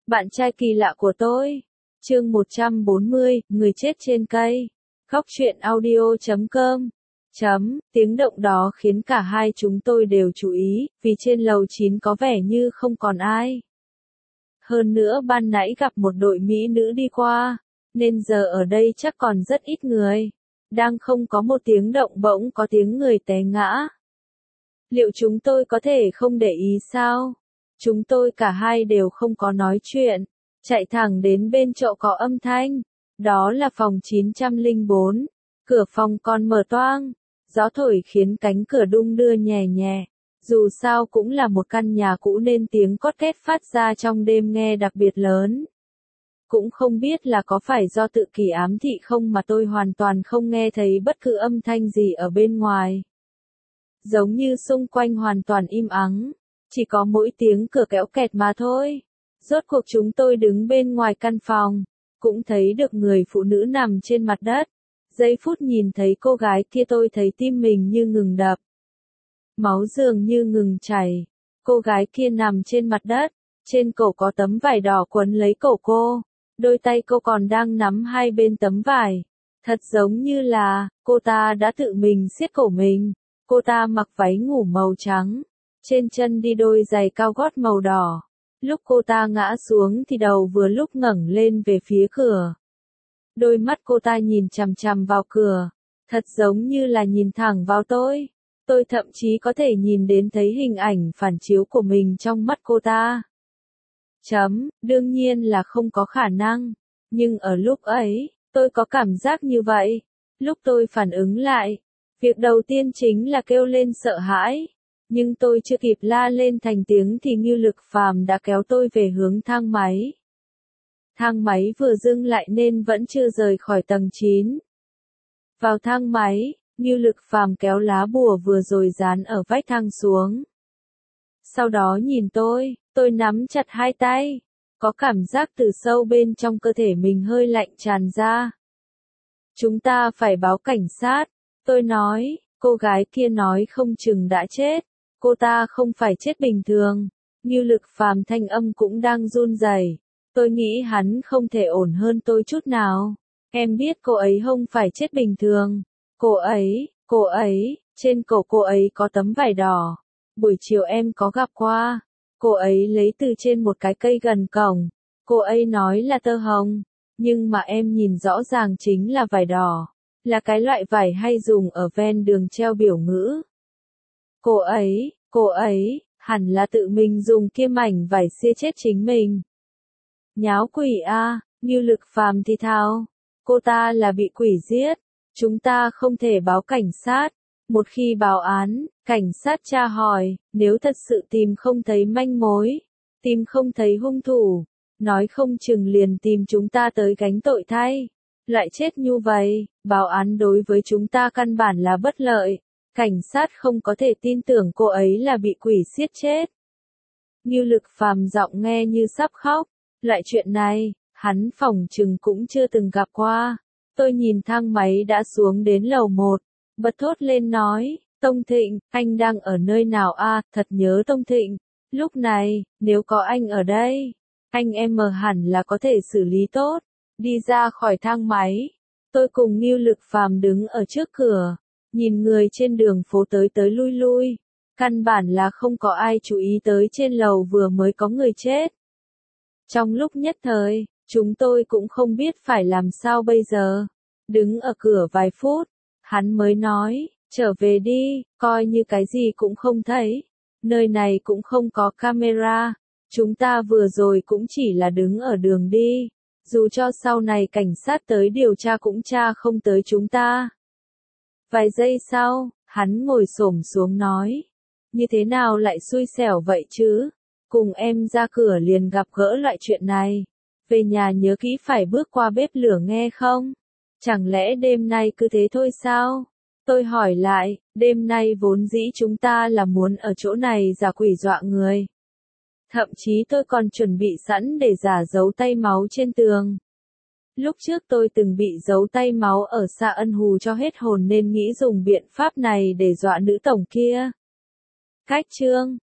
Bạn trai kỳ lạ của tôi. Chương 140, người chết trên cây. Góc truyện audio.com. Tiếng động đó khiến cả hai chúng tôi đều chú ý, vì trên lầu 9 có vẻ như không còn ai. Hơn nữa ban nãy gặp một đội mỹ nữ đi qua, nên giờ ở đây chắc còn rất ít người. Đang không có một tiếng động bỗng có tiếng người té ngã. Liệu chúng tôi có thể không để ý sao? Chúng tôi cả hai đều không có nói chuyện, chạy thẳng đến bên chỗ có âm thanh. Đó là phòng 904. Cửa phòng còn mở toang. Gió thổi khiến cánh cửa đung đưa nhẹ nhẹ. Dù sao cũng là một căn nhà cũ nên tiếng cót két phát ra trong đêm nghe đặc biệt lớn. Cũng không biết là có phải do tự kỷ ám thị không mà tôi hoàn toàn không nghe thấy bất cứ âm thanh gì ở bên ngoài. Giống như xung quanh hoàn toàn im ắng, chỉ có mỗi tiếng cửa kéo kẹt mà thôi. Rốt cuộc chúng tôi đứng bên ngoài căn phòng, cũng thấy được người phụ nữ nằm trên mặt đất. Giây phút nhìn thấy cô gái kia tôi thấy tim mình như ngừng đập. Máu dường như ngừng chảy. Cô gái kia nằm trên mặt đất, trên cổ có tấm vải đỏ quấn lấy cổ cô. Đôi tay cô còn đang nắm hai bên tấm vải. Thật giống như là, cô ta đã tự mình siết cổ mình. Cô ta mặc váy ngủ màu trắng, trên chân đi đôi giày cao gót màu đỏ. Lúc cô ta ngã xuống thì đầu vừa lúc ngẩng lên về phía cửa. Đôi mắt cô ta nhìn chằm chằm vào cửa, thật giống như là nhìn thẳng vào tôi. Tôi thậm chí có thể nhìn đến thấy hình ảnh phản chiếu của mình trong mắt cô ta. Đương nhiên là không có khả năng, nhưng ở lúc ấy, tôi có cảm giác như vậy. Lúc tôi phản ứng lại, việc đầu tiên chính là kêu lên sợ hãi, nhưng tôi chưa kịp la lên thành tiếng thì Ngưu Lực Phàm đã kéo tôi về hướng thang máy. Thang máy vừa dừng lại nên vẫn chưa rời khỏi tầng 9. Vào thang máy, Ngưu Lực Phàm kéo lá bùa vừa rồi dán ở vách thang xuống. Sau đó nhìn tôi nắm chặt hai tay, có cảm giác từ sâu bên trong cơ thể mình hơi lạnh tràn ra. Chúng ta phải báo cảnh sát, tôi nói. Cô gái kia nói không chừng đã chết. Cô ta không phải chết bình thường. Ngưu Lực Phàm thanh âm cũng đang run rẩy. Tôi nghĩ hắn không thể ổn hơn tôi chút nào. Em biết cô ấy không phải chết bình thường. Cô ấy, trên cổ cô ấy có tấm vải đỏ. Buổi chiều em có gặp qua. Cô ấy lấy từ trên một cái cây gần cổng. Cô ấy nói là tơ hồng. Nhưng mà em nhìn rõ ràng chính là vải đỏ. Là cái loại vải hay dùng ở ven đường treo biểu ngữ. Cô ấy, hẳn là tự mình dùng kia mảnh vải xia chết chính mình. Nháo quỷ a, Ngưu Lực Phàm thì thào. Cô ta là bị quỷ giết. Chúng ta không thể báo cảnh sát. Một khi báo án, cảnh sát tra hỏi, nếu thật sự tìm không thấy manh mối, tìm không thấy hung thủ, nói không chừng liền tìm chúng ta tới gánh tội thay. Lại chết như vậy, báo án đối với chúng ta căn bản là bất lợi. Cảnh sát không có thể tin tưởng cô ấy là bị quỷ giết chết. Ngưu Lực Phàm giọng nghe như sắp khóc. Loại chuyện này, hắn phỏng chừng cũng chưa từng gặp qua. Tôi nhìn thang máy đã xuống đến lầu 1, bật thốt lên nói, Tông Thịnh, anh đang ở nơi nào a? Thật nhớ Tông Thịnh. Lúc này, nếu có anh ở đây, anh em hẳn là có thể xử lý tốt. Đi ra khỏi thang máy, tôi cùng Ngưu Lực Phàm đứng ở trước cửa, nhìn người trên đường phố tới tới lui lui. Căn bản là không có ai chú ý tới trên lầu vừa mới có người chết. Trong lúc nhất thời, chúng tôi cũng không biết phải làm sao bây giờ. Đứng ở cửa vài phút, hắn mới nói, trở về đi, coi như cái gì cũng không thấy. Nơi này cũng không có camera. Chúng ta vừa rồi cũng chỉ là đứng ở đường đi. Dù cho sau này cảnh sát tới điều tra cũng tra không tới chúng ta. Vài giây sau, hắn ngồi xổm xuống nói. Như thế nào lại xui xẻo vậy chứ? Cùng em ra cửa liền gặp gỡ loại chuyện này. Về nhà nhớ kỹ phải bước qua bếp lửa nghe không? Chẳng lẽ đêm nay cứ thế thôi sao? Tôi hỏi lại, đêm nay vốn dĩ chúng ta là muốn ở chỗ này giả quỷ dọa người. Thậm chí tôi còn chuẩn bị sẵn để giả dấu tay máu trên tường. Lúc trước tôi từng bị dấu tay máu ở Sa Ân hù cho hết hồn nên nghĩ dùng biện pháp này để dọa nữ tổng kia. Cách chương